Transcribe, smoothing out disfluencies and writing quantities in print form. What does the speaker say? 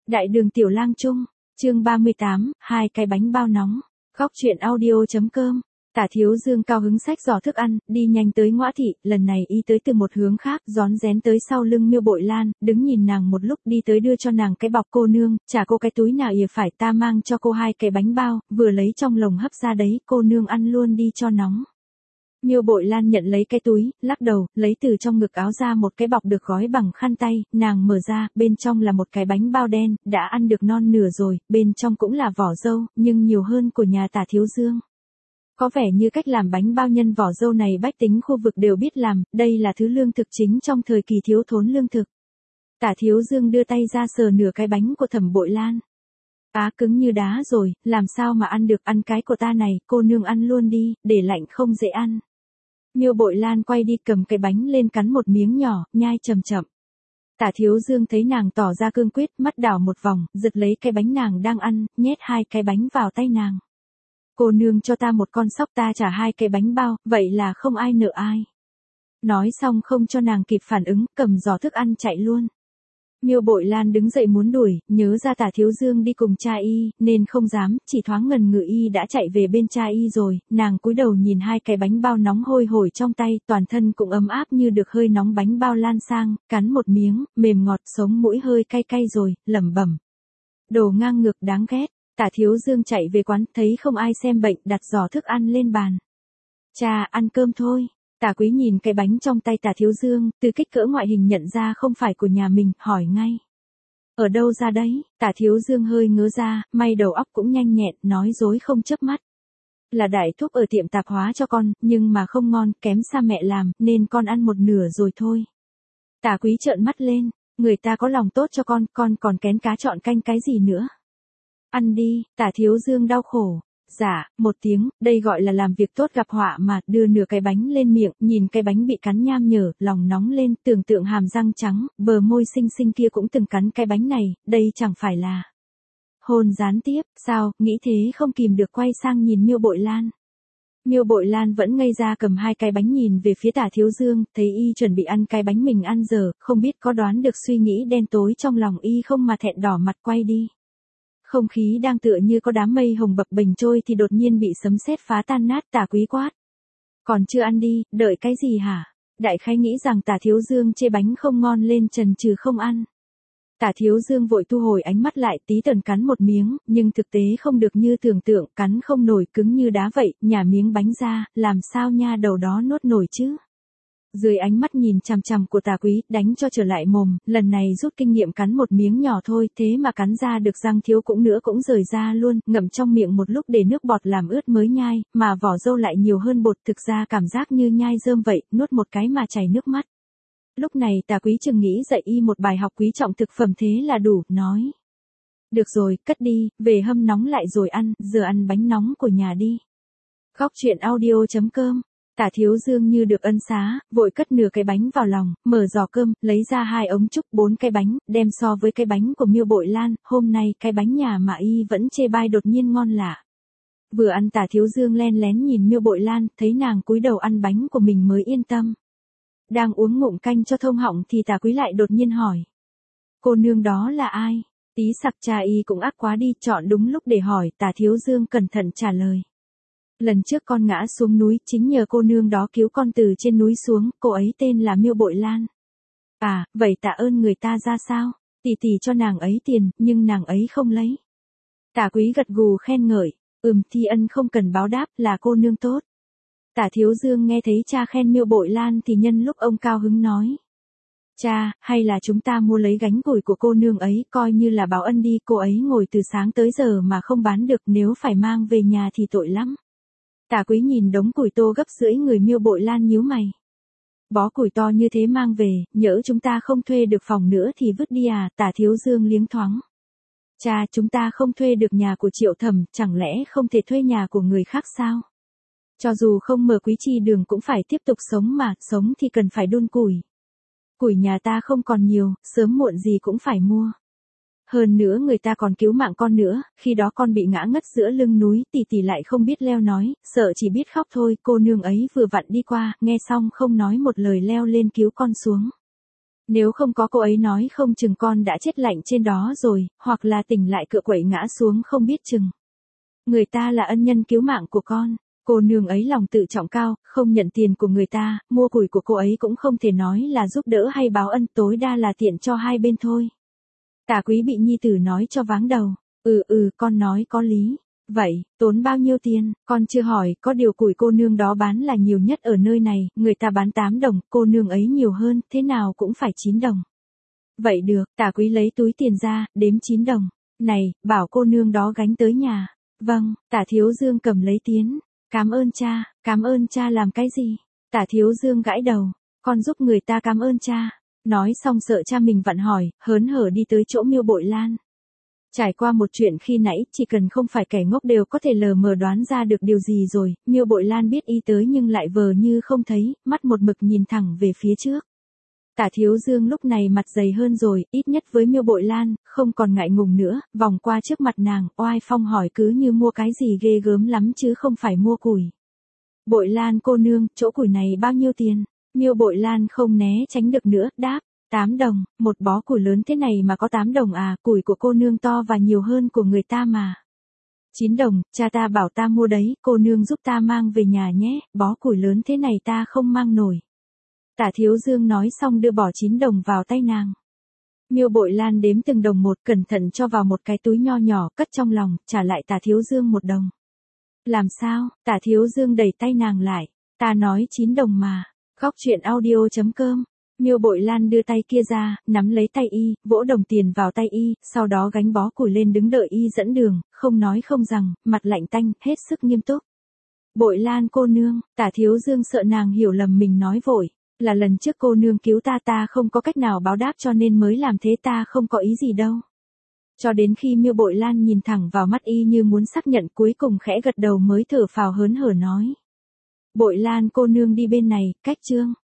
Đại đường tiểu lang trung, chương 38, hai cái bánh bao nóng. Góc truyện audio.com. Tả Thiếu Dương cao hứng xách giỏ thức ăn, đi nhanh tới Ngõa thị, lần này y tới từ một hướng khác, rón rén tới sau lưng Miêu Bội Lan, đứng nhìn nàng một lúc, đi tới đưa cho nàng cái bọc. Cô nương, trả cô cái túi nào ỉa phải, ta mang cho cô hai cái bánh bao, vừa lấy trong lồng hấp ra đấy, cô nương ăn luôn đi cho nóng. Miêu Bội Lan nhận lấy cái túi, lắc đầu, lấy từ trong ngực áo ra một cái bọc được gói bằng khăn tay, nàng mở ra, bên trong là một cái bánh bao đen, đã ăn được non nửa rồi, bên trong cũng là vỏ dâu, nhưng nhiều hơn của nhà Tả Thiếu Dương. Có vẻ như cách làm bánh bao nhân vỏ dâu này bách tính khu vực đều biết làm, đây là thứ lương thực chính trong thời kỳ thiếu thốn lương thực. Tả Thiếu Dương đưa tay ra sờ nửa cái bánh của Thẩm Bội Lan. Á cứng như đá rồi, làm sao mà ăn được, ăn cái của ta này, cô nương ăn luôn đi, để lạnh không dễ ăn. Miêu Bội Lan quay đi cầm cái bánh lên cắn một miếng nhỏ, nhai chậm chậm. Tả Thiếu Dương thấy nàng tỏ ra cương quyết, mắt đảo một vòng, giật lấy cái bánh nàng đang ăn, nhét hai cái bánh vào tay nàng. Cô nương cho ta một con sóc, ta trả hai cái bánh bao, vậy là không ai nợ ai. Nói xong không cho nàng kịp phản ứng, cầm giỏ thức ăn chạy luôn. Miêu Bội Lan đứng dậy muốn đuổi, nhớ ra Tả Thiếu Dương đi cùng cha y, nên không dám, chỉ thoáng ngần ngừ y đã chạy về bên cha y rồi, nàng cúi đầu nhìn hai cái bánh bao nóng hôi hổi trong tay, toàn thân cũng ấm áp như được hơi nóng bánh bao lan sang, cắn một miếng, mềm ngọt, sống mũi hơi cay cay rồi, lẩm bẩm. Đồ ngang ngược đáng ghét. Tả Thiếu Dương chạy về quán, thấy không ai xem bệnh, đặt giỏ thức ăn lên bàn. Cha, ăn cơm thôi. Tả Quý nhìn cái bánh trong tay Tả Thiếu Dương, từ kích cỡ ngoại hình nhận ra không phải của nhà mình, hỏi ngay. Ở đâu ra đấy? Tả Thiếu Dương hơi ngớ ra, may đầu óc cũng nhanh nhẹn, nói dối không chớp mắt. Là đại thúc ở tiệm tạp hóa cho con, nhưng mà không ngon, kém xa mẹ làm, nên con ăn một nửa rồi thôi. Tả Quý trợn mắt lên, người ta có lòng tốt cho con còn kén cá chọn canh cái gì nữa. Ăn đi, Tả Thiếu Dương đau khổ. Dạ, một tiếng, đây gọi là làm việc tốt gặp họa mà, đưa nửa cái bánh lên miệng, nhìn cái bánh bị cắn nham nhở, lòng nóng lên, tưởng tượng hàm răng trắng, bờ môi xinh xinh kia cũng từng cắn cái bánh này, đây chẳng phải là hôn gián tiếp, sao, nghĩ thế không kìm được quay sang nhìn Miêu Bội Lan. Miêu Bội Lan vẫn ngây ra cầm hai cái bánh nhìn về phía Tả Thiếu Dương, thấy y chuẩn bị ăn cái bánh mình ăn giờ, không biết có đoán được suy nghĩ đen tối trong lòng y không mà thẹn đỏ mặt quay đi. Không khí đang tựa như có đám mây hồng bập bềnh trôi thì đột nhiên bị sấm sét phá tan nát. Tả Quý quát. Còn chưa ăn đi, đợi cái gì hả? Đại khái nghĩ rằng Tả Thiếu Dương chê bánh không ngon lên chần chừ không ăn. Tả Thiếu Dương vội thu hồi ánh mắt lại, tí tần cắn một miếng, nhưng thực tế không được như tưởng tượng, cắn không nổi, cứng như đá vậy, nhả miếng bánh ra, làm sao nha đầu đó nuốt nổi chứ? Dưới ánh mắt nhìn chằm chằm của Tả Quý, đánh cho trở lại mồm, lần này rút kinh nghiệm cắn một miếng nhỏ thôi, thế mà cắn ra được răng thiếu cũng nữa cũng rời ra luôn, ngậm trong miệng một lúc để nước bọt làm ướt mới nhai, mà vỏ dâu lại nhiều hơn bột, thực ra cảm giác như nhai rơm vậy, nuốt một cái mà chảy nước mắt. Lúc này Tả Quý chừng nghĩ dạy y một bài học quý trọng thực phẩm thế là đủ, nói. Được rồi, cất đi, về hâm nóng lại rồi ăn, giờ ăn bánh nóng của nhà đi. Góc truyện audio.com. Tả Thiếu Dương như được ân xá, vội cất nửa cái bánh vào lòng, mở giỏ cơm, lấy ra hai ống trúc, 4 cái bánh, đem so với cái bánh của Miêu Bội Lan, hôm nay cái bánh nhà mà y vẫn chê bai đột nhiên ngon lạ. Vừa ăn Tả Thiếu Dương len lén nhìn Miêu Bội Lan, thấy nàng cúi đầu ăn bánh của mình mới yên tâm. Đang uống ngụm canh cho thông họng thì Tả Quý lại đột nhiên hỏi. Cô nương đó là ai? Tí sặc cha y cũng ác quá đi, chọn đúng lúc để hỏi, Tả Thiếu Dương cẩn thận trả lời. Lần trước con ngã xuống núi, chính nhờ cô nương đó cứu con từ trên núi xuống, cô ấy tên là Miêu Bội Lan. À, vậy tạ ơn người ta ra sao? Tỷ tỷ cho nàng ấy tiền, nhưng nàng ấy không lấy. Tả Quý gật gù khen ngợi, thi ân không cần báo đáp, là cô nương tốt. Tả Thiếu Dương nghe thấy cha khen Miêu Bội Lan thì nhân lúc ông cao hứng nói. Cha, hay là chúng ta mua lấy gánh củi của cô nương ấy, coi như là báo ân đi, cô ấy ngồi từ sáng tới giờ mà không bán được, nếu phải mang về nhà thì tội lắm. Tả Quý nhìn đống củi to gấp rưỡi người Miêu Bội Lan nhíu mày. Bó củi to như thế mang về, nhỡ chúng ta không thuê được phòng nữa thì vứt đi à? Tả Thiếu Dương liếng thoáng. Cha, chúng ta không thuê được nhà của Triệu Thẩm, chẳng lẽ không thể thuê nhà của người khác sao? Cho dù không mở Quý Chi đường cũng phải tiếp tục sống mà, sống thì cần phải đun củi. Củi nhà ta không còn nhiều, sớm muộn gì cũng phải mua. Hơn nữa người ta còn cứu mạng con nữa, khi đó con bị ngã ngất giữa lưng núi, tỷ tỷ lại không biết leo nói, sợ chỉ biết khóc thôi, cô nương ấy vừa vặn đi qua, nghe xong không nói một lời leo lên cứu con xuống. Nếu không có cô ấy nói không chừng con đã chết lạnh trên đó rồi, hoặc là tỉnh lại cựa quậy ngã xuống không biết chừng. Người ta là ân nhân cứu mạng của con. Cô nương ấy lòng tự trọng cao, không nhận tiền của người ta, mua củi của cô ấy cũng không thể nói là giúp đỡ hay báo ân, tối đa là tiện cho hai bên thôi. Tả Quý bị nhi tử nói cho váng đầu. Con nói có lý. Vậy, tốn bao nhiêu tiền, con chưa hỏi, có điều củi cô nương đó bán là nhiều nhất ở nơi này, người ta bán 8 đồng, cô nương ấy nhiều hơn, thế nào cũng phải 9 đồng. Vậy được, Tả Quý lấy túi tiền ra, đếm 9 đồng. Này, bảo cô nương đó gánh tới nhà. Vâng, Tả Thiếu Dương cầm lấy tiến. Cảm ơn cha làm cái gì? Tả Thiếu Dương gãi đầu, con giúp người ta cảm ơn cha. Nói xong sợ cha mình vặn hỏi, hớn hở đi tới chỗ Miêu Bội Lan. Trải qua một chuyện khi nãy, chỉ cần không phải kẻ ngốc đều có thể lờ mờ đoán ra được điều gì rồi, Miêu Bội Lan biết y tới nhưng lại vờ như không thấy, mắt một mực nhìn thẳng về phía trước. Tả Thiếu Dương lúc này mặt dày hơn rồi, ít nhất với Miêu Bội Lan, không còn ngại ngùng nữa, vòng qua trước mặt nàng, oai phong hỏi cứ như mua cái gì ghê gớm lắm chứ không phải mua củi. Bội Lan cô nương, chỗ củi này bao nhiêu tiền? Miêu Bội Lan không né tránh được nữa, đáp, 8 đồng, một bó củi lớn thế này mà có 8 đồng à, củi của cô nương to và nhiều hơn của người ta mà. 9 đồng, cha ta bảo ta mua đấy, cô nương giúp ta mang về nhà nhé, bó củi lớn thế này ta không mang nổi. Tả Thiếu Dương nói xong đưa bỏ 9 đồng vào tay nàng. Miêu Bội Lan đếm từng đồng một, cẩn thận cho vào một cái túi nho nhỏ, cất trong lòng, trả lại Tả Thiếu Dương 1 đồng. Làm sao? Tả Thiếu Dương đẩy tay nàng lại. Ta nói 9 đồng mà. Góc truyện audio.com. Miêu Bội Lan đưa tay kia ra, nắm lấy tay y, vỗ đồng tiền vào tay y, sau đó gánh bó củi lên đứng đợi y dẫn đường, không nói không rằng, mặt lạnh tanh, hết sức nghiêm túc. Bội Lan cô nương, Tả Thiếu Dương sợ nàng hiểu lầm mình nói vội. Là lần trước cô nương cứu ta không có cách nào báo đáp cho nên mới làm thế, ta không có ý gì đâu. Cho đến khi Miêu Bội Lan nhìn thẳng vào mắt y như muốn xác nhận, cuối cùng khẽ gật đầu mới thở phào hớn hở nói. Bội Lan cô nương đi bên này, cách Trương